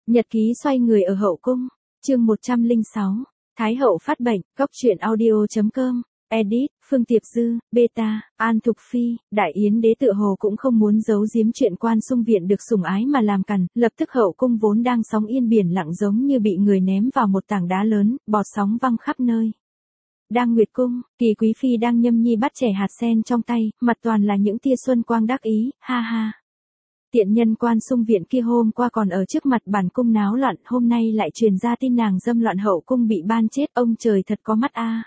Nhật ký xoay người ở hậu cung, chương 106, Thái hậu phát bệnh, góc truyện audio.com, edit, Phương Tiệp Dư, beta, An Thục Phi, Đại Yến đế tựa hồ cũng không muốn giấu giếm chuyện Quan Xung viện được sủng ái mà làm cằn, lập tức hậu cung vốn đang sóng yên biển lặng giống như bị người ném vào một tảng đá lớn, bọt sóng văng khắp nơi. Đang Nguyệt cung, Kỳ Quý Phi đang nhâm nhi bắt trẻ hạt sen trong tay, mặt toàn là những tia xuân quang đắc ý, ha ha. Tiện nhân Quan Xung viện kia hôm qua còn ở trước mặt bản cung náo loạn, hôm nay lại truyền ra tin nàng dâm loạn hậu cung bị ban chết, ông trời thật có mắt a.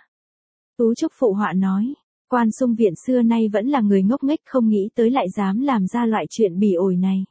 Tú Trúc phụ họa nói, Quan Xung viện xưa nay vẫn là người ngốc nghếch, không nghĩ tới lại dám làm ra loại chuyện bỉ ổi này.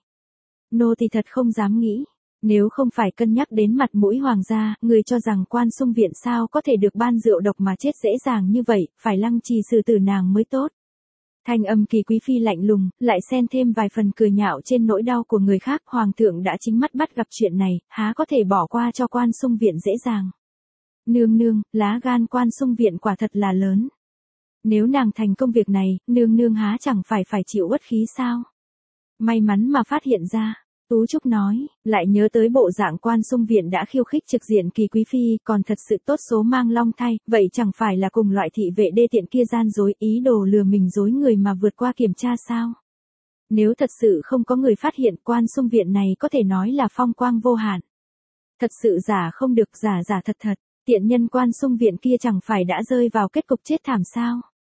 Nô thì thật không dám nghĩ, nếu không phải cân nhắc đến mặt mũi hoàng gia, người cho rằng Quan Xung viện sao có thể được ban rượu độc mà chết dễ dàng như vậy, phải lăng trì xử tử nàng mới tốt. Thanh âm Kỳ Quý Phi lạnh lùng, lại xen thêm vài phần cười nhạo trên nỗi đau của người khác. Hoàng thượng đã chính mắt bắt gặp chuyện này, há có thể bỏ qua cho Quan Xung viện dễ dàng. Nương nương, lá gan Quan Xung viện quả thật là lớn. Nếu nàng thành công việc này, nương nương há chẳng phải chịu uất khí sao? May mắn mà phát hiện ra. Tú Trúc nói, lại nhớ tới bộ dạng Quan Xung viện đã khiêu khích trực diện Kỳ Quý Phi, còn thật sự tốt số mang long thai, vậy chẳng phải là cùng loại thị vệ đê tiện kia gian dối, ý đồ lừa mình dối người mà vượt qua kiểm tra sao? Nếu thật sự không có người phát hiện, Quan Xung viện này có thể nói là phong quang vô hạn. Thật sự giả không được, giả thật thật, tiện nhân Quan Xung viện kia chẳng phải đã rơi vào kết cục chết thảm sao?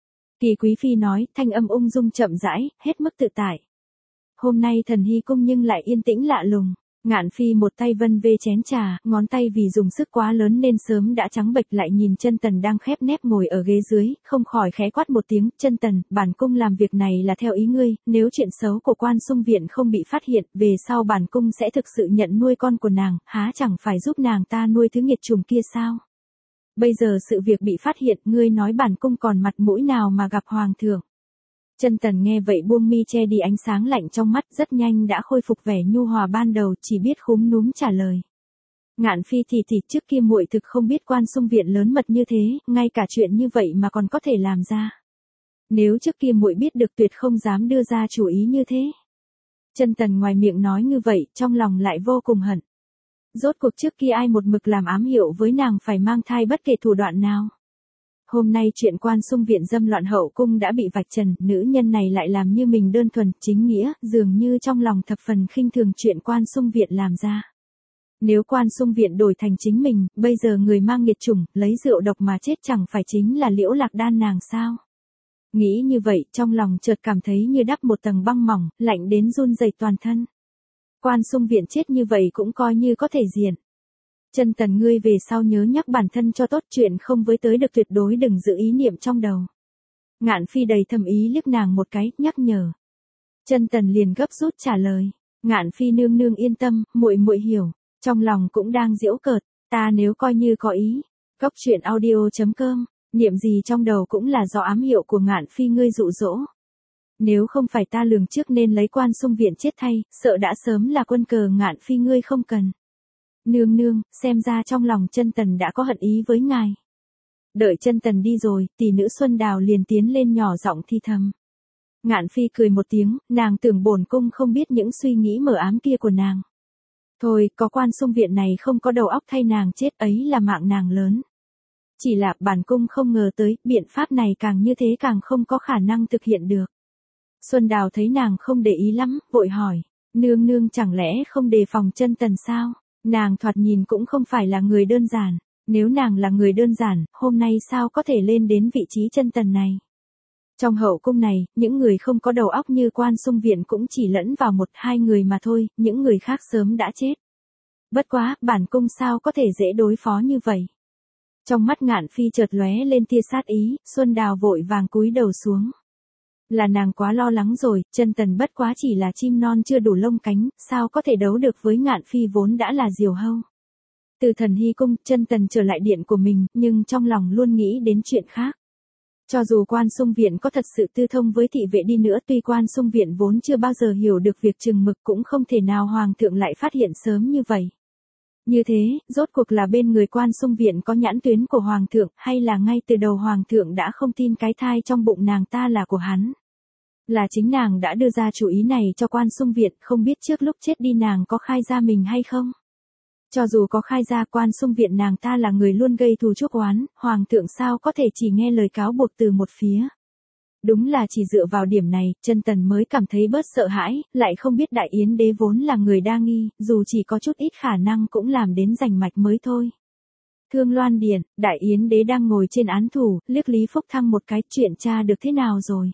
Kỳ Quý Phi nói, thanh âm ung dung chậm rãi, hết mức tự tại. Hôm nay Thần Hy cung nhưng lại yên tĩnh lạ lùng. Ngạn Phi một tay vân vê chén trà, ngón tay vì dùng sức quá lớn nên sớm đã trắng bệch, lại nhìn Chân Tần đang khép nép ngồi ở ghế dưới, không khỏi khẽ quát một tiếng, Chân Tần, bản cung làm việc này là theo ý ngươi, nếu chuyện xấu của Quan Xung viện không bị phát hiện, về sau bản cung sẽ thực sự nhận nuôi con của nàng, há chẳng phải giúp nàng ta nuôi thứ nghiệt trùng kia sao? Bây giờ sự việc bị phát hiện, ngươi nói bản cung còn mặt mũi nào mà gặp hoàng thượng? Chân Tần nghe vậy buông mi che đi ánh sáng lạnh trong mắt, rất nhanh đã khôi phục vẻ nhu hòa ban đầu, chỉ biết khúm núm trả lời. Ngạn Phi thì trước kia muội thực không biết Quan Xung viện lớn mật như thế, ngay cả chuyện như vậy mà còn có thể làm ra. Nếu trước kia muội biết được tuyệt không dám đưa ra chủ ý như thế. Chân Tần ngoài miệng nói như vậy, trong lòng lại vô cùng hận. Rốt cuộc trước kia ai một mực làm ám hiệu với nàng phải mang thai bất kể thủ đoạn nào. Hôm nay chuyện Quan Xung viện dâm loạn hậu cung đã bị vạch trần, nữ nhân này lại làm như mình đơn thuần, chính nghĩa, dường như trong lòng thập phần khinh thường chuyện Quan Xung viện làm ra. Nếu Quan Xung viện đổi thành chính mình, bây giờ người mang nghiệt chủng, lấy rượu độc mà chết chẳng phải chính là Liễu Lạc Đan nàng sao? Nghĩ như vậy, trong lòng chợt cảm thấy như đắp một tầng băng mỏng, lạnh đến run rẩy toàn thân. Quan Xung viện chết như vậy cũng coi như có thể diện. Chân Tần, ngươi về sau nhớ nhắc bản thân cho tốt, chuyện không với tới được tuyệt đối đừng giữ ý niệm trong đầu. Ngạn Phi đầy thầm ý liếc nàng một cái, nhắc nhở. Chân Tần liền gấp rút trả lời. Ngạn Phi nương nương yên tâm, muội hiểu. Trong lòng cũng đang giễu cợt, ta nếu coi như có ý. Góc truyện audio.com, niệm gì trong đầu cũng là do ám hiệu của Ngạn Phi ngươi dụ dỗ. Nếu không phải ta lường trước nên lấy Quan Xung viện chết thay, sợ đã sớm là quân cờ Ngạn Phi ngươi không cần. Nương, xem ra trong lòng Chân Tần đã có hận ý với ngài. Đợi Chân Tần đi rồi, tỷ nữ Xuân Đào liền tiến lên nhỏ giọng thi thầm. Ngạn Phi cười một tiếng, nàng tưởng bổn cung không biết những suy nghĩ mờ ám kia của nàng. Thôi, có Quan Xung viện này không có đầu óc thay nàng chết ấy là mạng nàng lớn. Chỉ là bản cung không ngờ tới, biện pháp này càng như thế càng không có khả năng thực hiện được. Xuân Đào thấy nàng không để ý lắm, vội hỏi, nương chẳng lẽ không đề phòng Chân Tần sao? Nàng thoạt nhìn cũng không phải là người đơn giản, nếu nàng là người đơn giản, hôm nay sao có thể lên đến vị trí Chân Tần này. Trong hậu cung này, những người không có đầu óc như Quan Xung viện cũng chỉ lẫn vào một hai người mà thôi, những người khác sớm đã chết. Bất quá, bản cung sao có thể dễ đối phó như vậy. Trong mắt Ngạn Phi chợt lóe lên tia sát ý, Xuân Đào vội vàng cúi đầu xuống. Là nàng quá lo lắng rồi, Chân Tần bất quá chỉ là chim non chưa đủ lông cánh, sao có thể đấu được với Ngạn Phi vốn đã là diều hâu. Từ Thần Hy cung, Chân Tần trở lại điện của mình, nhưng trong lòng luôn nghĩ đến chuyện khác. Cho dù Quan Xung viện có thật sự tư thông với thị vệ đi nữa, tuy Quan Xung viện vốn chưa bao giờ hiểu được việc chừng mực, cũng không thể nào hoàng thượng lại phát hiện sớm như vậy. Như thế, rốt cuộc là bên người Quan Xung viện có nhãn tuyến của hoàng thượng, hay là ngay từ đầu hoàng thượng đã không tin cái thai trong bụng nàng ta là của hắn. Là chính nàng đã đưa ra chủ ý này cho Quan Xung viện, không biết trước lúc chết đi nàng có khai ra mình hay không? Cho dù có khai ra Quan Xung Viện nàng ta là người luôn gây thù chuốc oán, hoàng thượng sao có thể chỉ nghe lời cáo buộc từ một phía. Đúng là chỉ dựa vào điểm này, Chân Tần mới cảm thấy bớt sợ hãi, lại không biết Đại Yến đế vốn là người đa nghi, dù chỉ có chút ít khả năng cũng làm đến rành mạch mới thôi. Thương Loan Điện, Đại Yến đế đang ngồi trên án thủ, liếc Lý Phúc Thăng một cái, chuyện tra được thế nào rồi?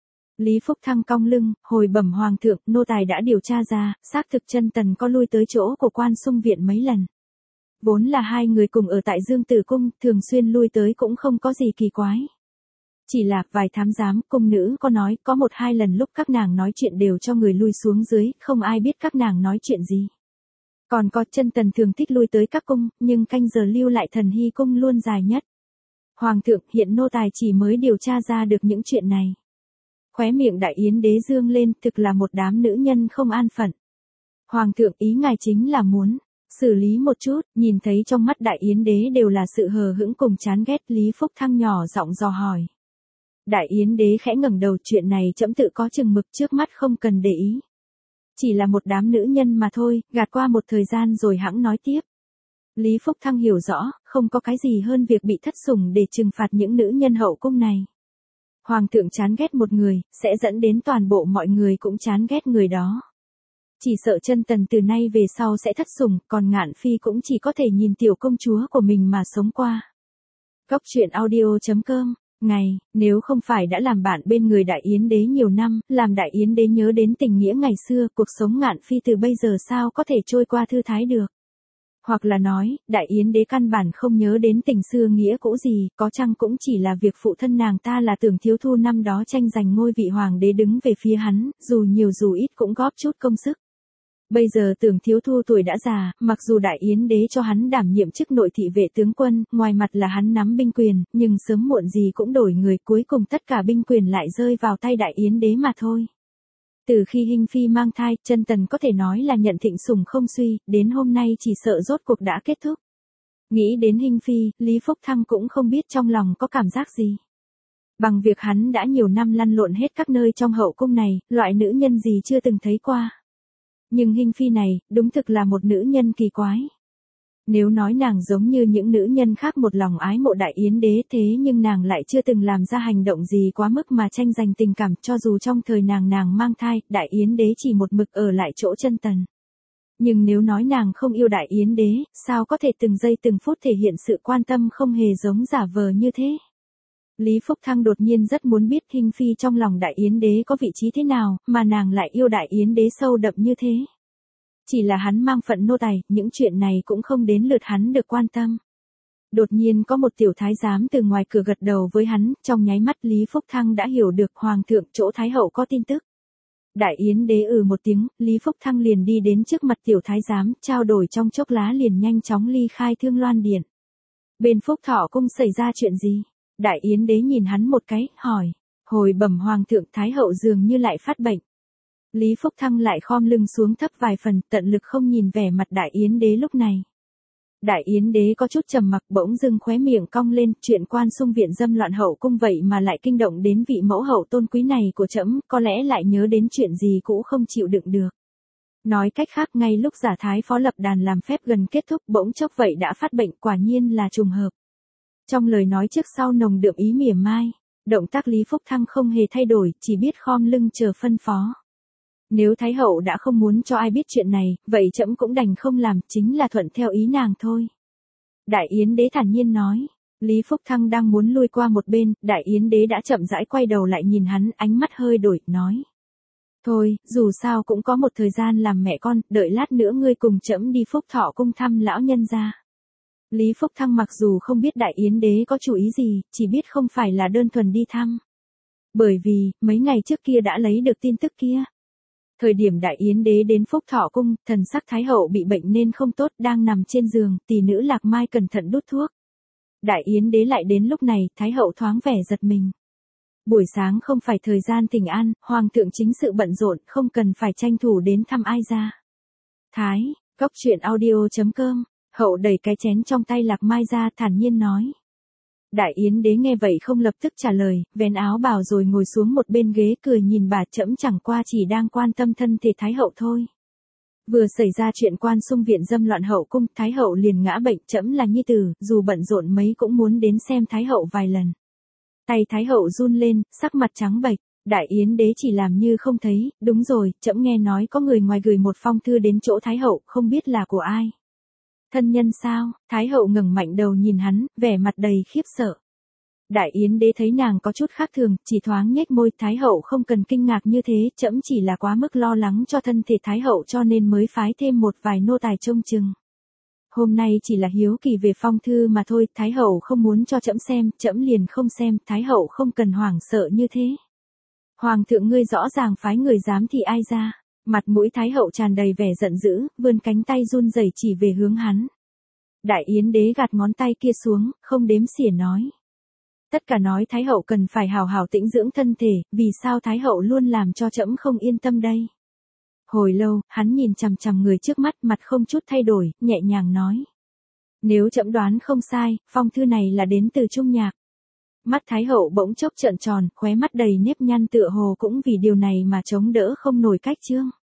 Lý Phúc Thăng cong lưng, hồi bẩm hoàng thượng, nô tài đã điều tra ra, xác thực Chân Tần có lui tới chỗ của Quan Xung Viện mấy lần. Vốn là hai người cùng ở tại Dương Tử Cung, thường xuyên lui tới cũng không có gì kỳ quái. Chỉ là vài thám giám, cung nữ có nói, có một hai lần lúc các nàng nói chuyện đều cho người lui xuống dưới, không ai biết các nàng nói chuyện gì. Còn có Chân Tần thường thích lui tới các cung, nhưng canh giờ lưu lại Thần Hy cung luôn dài nhất. Hoàng thượng, hiện nô tài chỉ mới điều tra ra được những chuyện này. Khóe miệng Đại Yến đế dương lên, thực là một đám nữ nhân không an phận. Hoàng thượng, ý ngài chính là muốn xử lý một chút, nhìn thấy trong mắt Đại Yến đế đều là sự hờ hững cùng chán ghét, Lý Phúc Thăng nhỏ giọng dò hỏi. Đại Yến đế khẽ ngẩng đầu, chuyện này trẫm tự có chừng mực, trước mắt không cần để ý. Chỉ là một đám nữ nhân mà thôi, gạt qua một thời gian rồi hẵng nói tiếp. Lý Phúc Thăng hiểu rõ, không có cái gì hơn việc bị thất sủng để trừng phạt những nữ nhân hậu cung này. Hoàng thượng chán ghét một người, sẽ dẫn đến toàn bộ mọi người cũng chán ghét người đó. Chỉ sợ Chân Tần từ nay về sau sẽ thất sủng, còn Ngạn Phi cũng chỉ có thể nhìn tiểu công chúa của mình mà sống qua. Góc truyện audio.com. Ngày, nếu không phải đã làm bạn bên người Đại Yến đế nhiều năm, làm Đại Yến đế nhớ đến tình nghĩa ngày xưa, cuộc sống Ngạn Phi từ bây giờ sao có thể trôi qua thư thái được. Hoặc là nói, Đại Yến đế căn bản không nhớ đến tình xưa nghĩa cũ gì, có chăng cũng chỉ là việc phụ thân nàng ta là Tưởng Thiếu Thu năm đó tranh giành ngôi vị hoàng đế đứng về phía hắn, dù nhiều dù ít cũng góp chút công sức. Bây giờ Tưởng Thiếu Thu tuổi đã già, mặc dù Đại Yến đế cho hắn đảm nhiệm chức nội thị vệ tướng quân, ngoài mặt là hắn nắm binh quyền, nhưng sớm muộn gì cũng đổi người, cuối cùng tất cả binh quyền lại rơi vào tay Đại Yến đế mà thôi. Từ khi Hinh Phi mang thai, Chân Tần có thể nói là nhận thịnh sủng không suy, đến hôm nay chỉ sợ rốt cuộc đã kết thúc. Nghĩ đến Hinh Phi, Lý Phúc Thăng cũng không biết trong lòng có cảm giác gì. Bằng việc hắn đã nhiều năm lăn lộn hết các nơi trong hậu cung này, loại nữ nhân gì chưa từng thấy qua. Nhưng Hinh Phi này, đúng thực là một nữ nhân kỳ quái. Nếu nói nàng giống như những nữ nhân khác một lòng ái mộ Đại Yến đế, thế nhưng nàng lại chưa từng làm ra hành động gì quá mức mà tranh giành tình cảm, cho dù trong thời nàng mang thai, Đại Yến đế chỉ một mực ở lại chỗ Chân Tần. Nhưng nếu nói nàng không yêu Đại Yến đế, sao có thể từng giây từng phút thể hiện sự quan tâm không hề giống giả vờ như thế. Lý Phúc Thăng đột nhiên rất muốn biết Hinh Phi trong lòng Đại Yến đế có vị trí thế nào, mà nàng lại yêu Đại Yến đế sâu đậm như thế. Chỉ là hắn mang phận nô tài, những chuyện này cũng không đến lượt hắn được quan tâm. Đột nhiên có một tiểu thái giám từ ngoài cửa gật đầu với hắn, trong nháy mắt Lý Phúc Thăng đã hiểu được hoàng thượng chỗ thái hậu có tin tức. Đại Yến đế một tiếng, Lý Phúc Thăng liền đi đến trước mặt tiểu thái giám, trao đổi trong chốc lát liền nhanh chóng ly khai Thương Loan Điện. Bên Phúc Thọ cung xảy ra chuyện gì? Đại Yến đế nhìn hắn một cái, hỏi. Hồi bẩm hoàng thượng, thái hậu dường như lại phát bệnh. Lý Phúc Thăng lại khom lưng xuống thấp vài phần, tận lực không nhìn vẻ mặt Đại Yến đế lúc này. Đại Yến đế có chút trầm mặc, bỗng dưng khóe miệng cong lên, chuyện Quan Xung Viện dâm loạn hậu cung vậy mà lại kinh động đến vị mẫu hậu tôn quý này của trẫm, có lẽ lại nhớ đến chuyện gì cũ không chịu đựng được. Nói cách khác, ngay lúc giả thái phó lập đàn làm phép gần kết thúc, bỗng chốc vậy đã phát bệnh, quả nhiên là trùng hợp. Trong lời nói trước sau nồng đượm ý mỉa mai, động tác Lý Phúc Thăng không hề thay đổi, chỉ biết khom lưng chờ phân phó. Nếu thái hậu đã không muốn cho ai biết chuyện này, vậy trẫm cũng đành không làm, chính là thuận theo ý nàng thôi. Đại Yến đế thản nhiên nói. Lý Phúc Thăng đang muốn lui qua một bên, Đại Yến đế đã chậm rãi quay đầu lại nhìn hắn, ánh mắt hơi đổi, nói. Thôi, dù sao cũng có một thời gian làm mẹ con, đợi lát nữa ngươi cùng trẫm đi Phúc Thọ cung thăm lão nhân gia. Lý Phúc Thăng mặc dù không biết Đại Yến đế có chủ ý gì, chỉ biết không phải là đơn thuần đi thăm. Bởi vì, mấy ngày trước kia đã lấy được tin tức kia. Thời điểm Đại Yến đế đến Phúc Thọ cung, thần sắc thái hậu bị bệnh nên không tốt, đang nằm trên giường, tỷ nữ Lạc Mai cẩn thận đút thuốc. Đại Yến đế lại đến lúc này, thái hậu thoáng vẻ giật mình. Buổi sáng không phải thời gian thỉnh an, hoàng thượng chính sự bận rộn, không cần phải tranh thủ đến thăm ai ra. Thái, góc truyện audio.com, hậu đẩy cái chén trong tay Lạc Mai ra, thản nhiên nói. Đại Yến đế nghe vậy không lập tức trả lời, vén áo bào rồi ngồi xuống một bên ghế cười nhìn bà, trẫm chẳng qua chỉ đang quan tâm thân thể thái hậu thôi. Vừa xảy ra chuyện quan xung viện dâm loạn hậu cung, Thái hậu liền ngã bệnh, trẫm là nhi tử, dù bận rộn mấy cũng muốn đến xem Thái hậu vài lần. Tay Thái hậu run lên, sắc mặt trắng bệch. Đại Yến đế chỉ làm như không thấy, đúng rồi, trẫm nghe nói có người ngoài gửi một phong thư đến chỗ Thái hậu, không biết là của ai. Thân nhân sao? Thái hậu ngẩng mạnh đầu nhìn hắn, vẻ mặt đầy khiếp sợ. Đại Yến đế thấy nàng có chút khác thường, chỉ thoáng nhếch môi, Thái hậu không cần kinh ngạc như thế, trẫm chỉ là quá mức lo lắng cho thân thể Thái hậu cho nên mới phái thêm một vài nô tài trông chừng. Hôm nay chỉ là hiếu kỳ về phong thư mà thôi, Thái hậu không muốn cho trẫm xem, trẫm liền không xem, Thái hậu không cần hoảng sợ như thế. Hoàng thượng ngươi rõ ràng phái người giám thị ai ra? Mặt mũi Thái hậu tràn đầy vẻ giận dữ, vươn cánh tay run rẩy chỉ về hướng hắn. Đại Yến đế gạt ngón tay kia xuống, không đếm xỉa nói. Tất cả nói Thái hậu cần phải hào hào tĩnh dưỡng thân thể, vì sao Thái hậu luôn làm cho trẫm không yên tâm đây? Hồi lâu, hắn nhìn chằm chằm người trước mắt, mặt không chút thay đổi, nhẹ nhàng nói. Nếu trẫm đoán không sai, phong thư này là đến từ Trung Nhạc. Mắt Thái hậu bỗng chốc trợn tròn, khóe mắt đầy nếp nhăn tựa hồ cũng vì điều này mà chống đỡ không nổi cách chương.